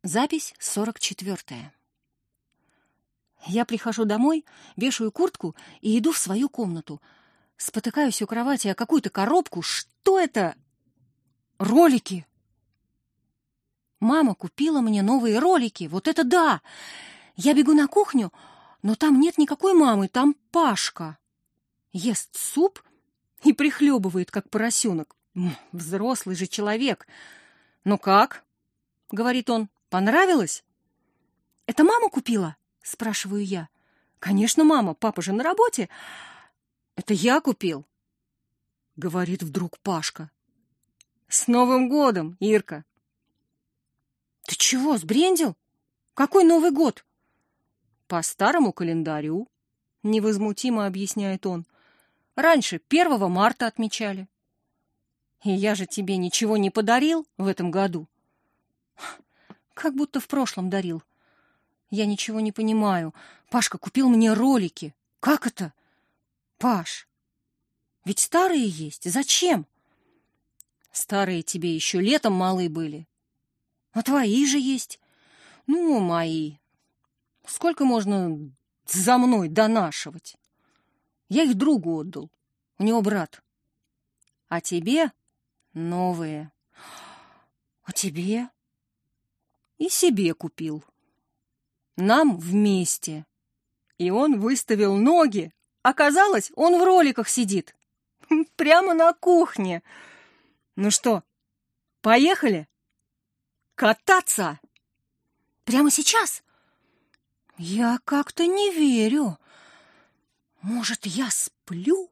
Запись 44. Я прихожу домой, вешаю куртку и иду в свою комнату. Спотыкаюсь у кровати о какую-то коробку. Что это? Ролики. Мама купила мне новые ролики. Вот это да! Я бегу на кухню, но там нет никакой мамы, там Пашка. Ест суп и прихлебывает, как поросенок. Взрослый же человек. «Ну как?» — говорит он. «Понравилось?» «Это мама купила?» — спрашиваю я. «Конечно, мама, папа же на работе». «Это я купил», — говорит вдруг Пашка. «С Новым годом, Ирка!» «Ты чего, сбрендил? Какой Новый год?» «По старому календарю», — невозмутимо объясняет он. «Раньше 1 марта отмечали». «И я же тебе ничего не подарил в этом году?» «Как будто в прошлом дарил. Я ничего не понимаю. Пашка купил мне ролики. Как это? Паш, ведь старые есть. Зачем?» «Старые тебе еще летом малы были. А твои же есть». «Ну, мои. Сколько можно за мной донашивать? Я их другу отдал. У него брат. А тебе новые». «А тебе?» «И себе купил. Нам вместе». И он выставил ноги. Оказалось, он в роликах сидит. Прямо на кухне. Ну что, поехали? Кататься? Прямо сейчас? Я как-то не верю. Может, я сплю?